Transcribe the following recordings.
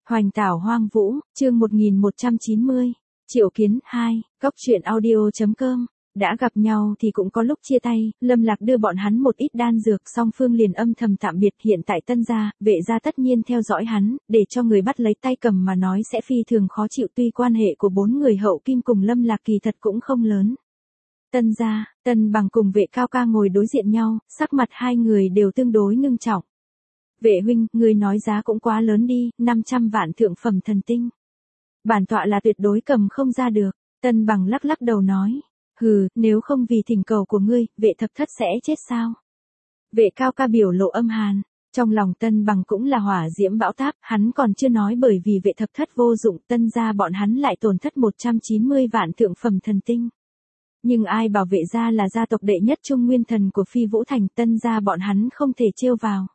Hoành tảo hoang vũ, chương 1190. Triệu Kiến 2, Góc truyện audio.com. Đã gặp nhau thì cũng có lúc chia tay, Lâm Lạc đưa bọn hắn một ít đan dược, song phương liền âm thầm tạm biệt. Hiện tại Tân gia, Vệ gia tất nhiên theo dõi hắn, để cho người bắt lấy tay cầm mà nói sẽ phi thường khó chịu. Tuy quan hệ của bốn người hậu kim cùng Lâm Lạc kỳ thật cũng không lớn. Tân gia, Tân Bằng cùng Vệ Cao Ca ngồi đối diện nhau, sắc mặt hai người đều tương đối ngưng trọng. Vệ huynh, người nói giá cũng quá lớn đi, 500 vạn thượng phẩm thần tinh. Bản tọa là tuyệt đối cầm không ra được. Tân Bằng lắc lắc đầu nói. Hừ, nếu không vì thỉnh cầu của ngươi, Vệ thập thất sẽ chết sao? Vệ Cao Ca biểu lộ âm hàn. Trong lòng Tân Bằng cũng là hỏa diễm bão táp, hắn còn chưa nói bởi vì Vệ thập thất vô dụng, Tân gia bọn hắn lại tổn thất 190 vạn thượng phẩm thần tinh. Nhưng ai bảo Vệ gia là gia tộc đệ nhất Trung Nguyên Thần của Phi Vũ Thành, Tân gia bọn hắn không thể trêu vào.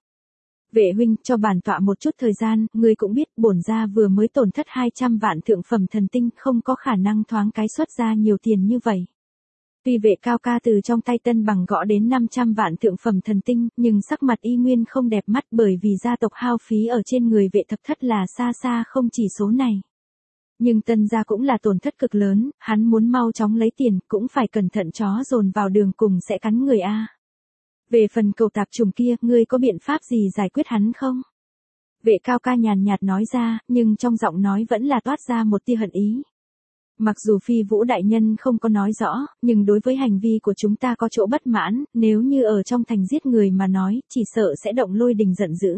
Vệ huynh, cho bản tọa một chút thời gian, ngươi cũng biết bổn gia vừa mới tổn thất 200 vạn thượng phẩm thần tinh, không có khả năng thoáng cái xuất ra nhiều tiền như vậy. Tuy Vệ Cao Ca từ trong tay Tân Bằng gõ đến 500 vạn thượng phẩm thần tinh, nhưng sắc mặt y nguyên không đẹp mắt bởi vì gia tộc hao phí ở trên người Vệ thập thất là xa xa không chỉ số này. Nhưng Tân gia cũng là tổn thất cực lớn, hắn muốn mau chóng lấy tiền, cũng phải cẩn thận, chó dồn vào đường cùng sẽ cắn người a. Về phần cầu tạp trùng kia, ngươi có biện pháp gì giải quyết hắn không? Vệ Cao Ca nhàn nhạt nói ra, nhưng trong giọng nói vẫn là toát ra một tia hận ý. Mặc dù Phi Vũ đại nhân không có nói rõ, nhưng đối với hành vi của chúng ta có chỗ bất mãn, nếu như ở trong thành giết người mà nói, chỉ sợ sẽ động lôi đình giận dữ.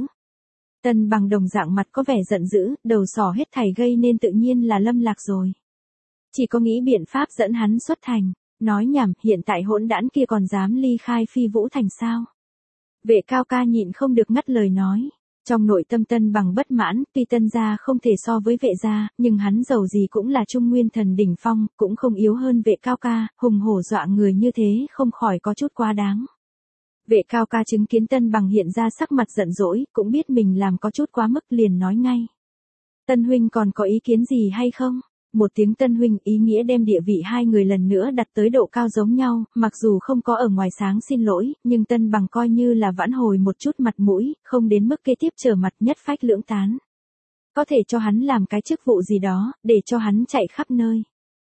Tân Bằng đồng dạng mặt có vẻ giận dữ, đầu sỏ hết thảy gây nên tự nhiên là Lâm Lạc rồi. Chỉ có nghĩ biện pháp dẫn hắn xuất thành. Nói nhảm, hiện tại hỗn đản kia còn dám ly khai Phi Vũ Thành sao? Vệ Cao Ca nhịn không được ngắt lời nói. Trong nội tâm Tân Bằng bất mãn, tuy Tân gia không thể so với Vệ gia, nhưng hắn dầu gì cũng là Trung Nguyên Thần đỉnh phong, cũng không yếu hơn Vệ Cao Ca, hùng hổ dọa người như thế không khỏi có chút quá đáng. Vệ Cao Ca chứng kiến Tân Bằng hiện ra sắc mặt giận dỗi, cũng biết mình làm có chút quá mức liền nói ngay. Tân huynh còn có ý kiến gì hay không? Một tiếng Tân huynh ý nghĩa đem địa vị hai người lần nữa đặt tới độ cao giống nhau, mặc dù không có ở ngoài sáng xin lỗi, nhưng Tân Bằng coi như là vãn hồi một chút mặt mũi, không đến mức kế tiếp trở mặt nhất phách lưỡng tán. Có thể cho hắn làm cái chức vụ gì đó, để cho hắn chạy khắp nơi.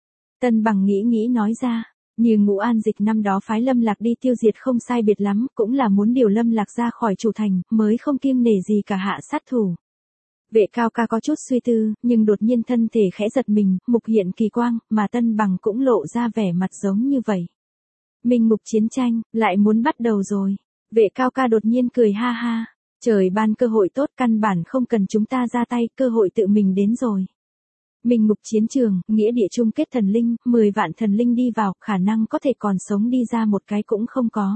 Tân Bằng nghĩ nói ra, như Ngũ An Dịch năm đó phái Lâm Lạc đi tiêu diệt không sai biệt lắm, cũng là muốn điều Lâm Lạc ra khỏi chủ thành, mới không kiêng nể gì cả hạ sát thủ. Vệ Cao Ca có chút suy tư, nhưng đột nhiên thân thể khẽ giật mình, mục hiện kỳ quang, mà Tân Bằng cũng lộ ra vẻ mặt giống như vậy. Minh mục chiến tranh, lại muốn bắt đầu rồi. Vệ Cao Ca đột nhiên cười ha ha. Trời ban cơ hội tốt, căn bản không cần chúng ta ra tay, cơ hội tự mình đến rồi. Minh mục chiến trường, nghĩa địa chung kết thần linh, 10 vạn thần linh đi vào, khả năng có thể còn sống đi ra một cái cũng không có.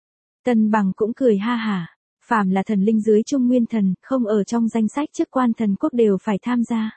Tân Bằng cũng cười ha hả. Phàm là thần linh dưới Trung Nguyên Thần, không ở trong danh sách chức quan thần quốc đều phải tham gia.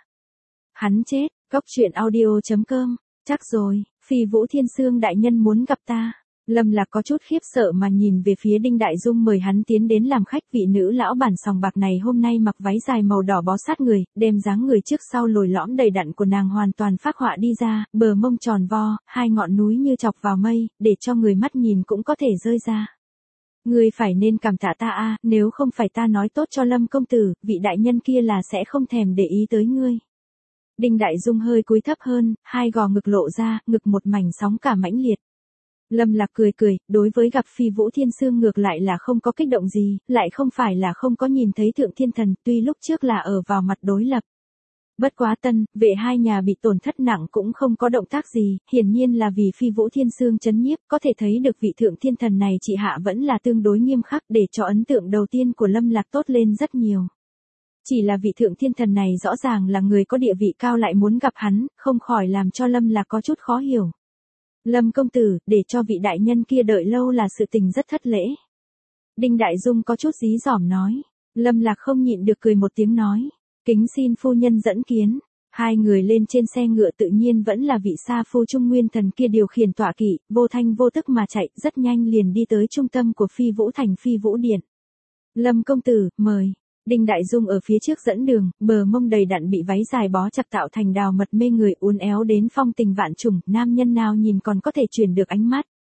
Hắn chết, Góc truyện audio.com, chắc rồi, Phi Vũ Thiên Sương đại nhân muốn gặp ta. Lâm Lạc có chút khiếp sợ mà nhìn về phía Đinh Đại Dung mời hắn tiến đến làm khách. Vị nữ lão bản sòng bạc này hôm nay mặc váy dài màu đỏ bó sát người, đem dáng người trước sau lồi lõm đầy đặn của nàng hoàn toàn phác họa đi ra, bờ mông tròn vo, hai ngọn núi như chọc vào mây, để cho người mắt nhìn cũng có thể rơi ra. Ngươi phải nên cảm tạ ta a, nếu không phải ta nói tốt cho Lâm công tử, vị đại nhân kia là sẽ không thèm để ý tới ngươi. Đinh Đại Dung hơi cúi thấp hơn, hai gò ngực lộ ra, ngực một mảnh sóng cả mãnh liệt. Lâm Lạc cười, đối với gặp Phi Vũ Thiên Sương ngược lại là không có kích động gì, lại không phải là không có nhìn thấy Thượng Thiên Thần, tuy lúc trước là ở vào mặt đối lập. Bất quá Tân, Vệ hai nhà bị tổn thất nặng cũng không có động tác gì, hiển nhiên là vì Phi Vũ Thiên Sương chấn nhiếp, có thể thấy được vị Thượng Thiên Thần này trị hạ vẫn là tương đối nghiêm khắc, để cho ấn tượng đầu tiên của Lâm Lạc tốt lên rất nhiều. Chỉ là vị Thượng Thiên Thần này rõ ràng là người có địa vị cao lại muốn gặp hắn, không khỏi làm cho Lâm Lạc có chút khó hiểu. Lâm công tử, để cho vị đại nhân kia đợi lâu là sự tình rất thất lễ. Đinh Đại Dung có chút dí dỏm nói. Lâm Lạc không nhịn được cười một tiếng nói. Kính xin phu nhân dẫn kiến. Hai người lên trên xe ngựa tự nhiên vẫn là vị sa phu Trung Nguyên Thần kia điều khiển tọa kỵ, vô thanh vô tức mà chạy, rất nhanh liền đi tới trung tâm của Phi Vũ Thành Phi Vũ Điện. Lâm công tử, mời. Đinh Đại Dung ở phía trước dẫn đường, bờ mông đầy đặn bị váy dài bó chặt tạo thành đào mật mê người, uốn éo đến phong tình vạn trùng, nam nhân nào nhìn còn có thể truyền được ánh mắt.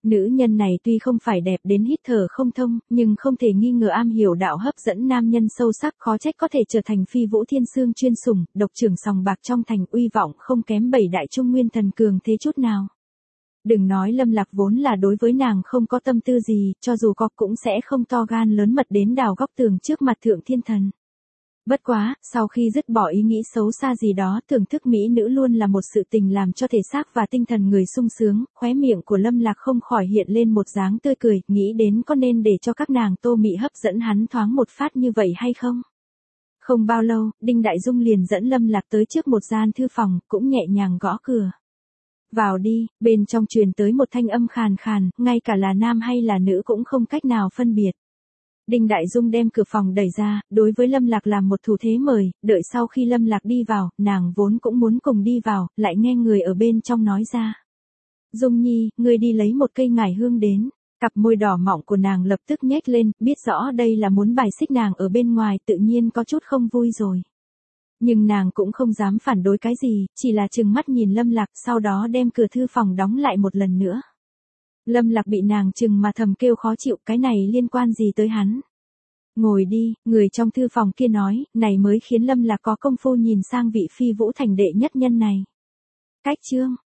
Nữ nhân này tuy không phải đẹp đến hít thở không thông, nhưng không thể nghi ngờ am hiểu đạo hấp dẫn nam nhân sâu sắc, khó trách có thể trở thành phi vũ thiên sương chuyên sủng, độc trưởng sòng bạc trong thành, uy vọng không kém 7 đại trung nguyên thần cường thế chút nào. Đừng nói Lâm Lạc vốn là đối với nàng không có tâm tư gì, cho dù có cũng sẽ không to gan lớn mật đến đào góc tường trước mặt thượng thiên thần. Bất quá, sau khi dứt bỏ ý nghĩ xấu xa gì đó, thưởng thức mỹ nữ luôn là một sự tình làm cho thể xác và tinh thần người sung sướng, khóe miệng của Lâm Lạc không khỏi hiện lên một dáng tươi cười, nghĩ đến có nên để cho các nàng Tô Mị hấp dẫn hắn thoáng một phát như vậy hay không. Không bao lâu, Đinh Đại Dung liền dẫn Lâm Lạc tới trước một gian thư phòng, cũng nhẹ nhàng gõ cửa. Vào đi, bên trong truyền tới một thanh âm khàn khàn, ngay cả là nam hay là nữ cũng không cách nào phân biệt. Đinh Đại Dung đem cửa phòng đẩy ra, đối với Lâm Lạc làm một thủ thế mời, đợi sau khi Lâm Lạc đi vào, nàng vốn cũng muốn cùng đi vào, lại nghe người ở bên trong nói ra. Dung Nhi, ngươi đi lấy một cây ngải hương đến. Cặp môi đỏ mọng của nàng lập tức nhếch lên, biết rõ đây là muốn bài xích nàng ở bên ngoài, tự nhiên có chút không vui rồi. Nhưng nàng cũng không dám phản đối cái gì, chỉ là trừng mắt nhìn Lâm Lạc, sau đó đem cửa thư phòng đóng lại một lần nữa. Lâm Lạc bị nàng trừng mà thầm kêu khó chịu, cái này liên quan gì tới hắn. Ngồi đi, người trong thư phòng kia nói, này mới khiến Lâm Lạc có công phu nhìn sang vị phi vũ thành đệ nhất nhân này. Cách chương,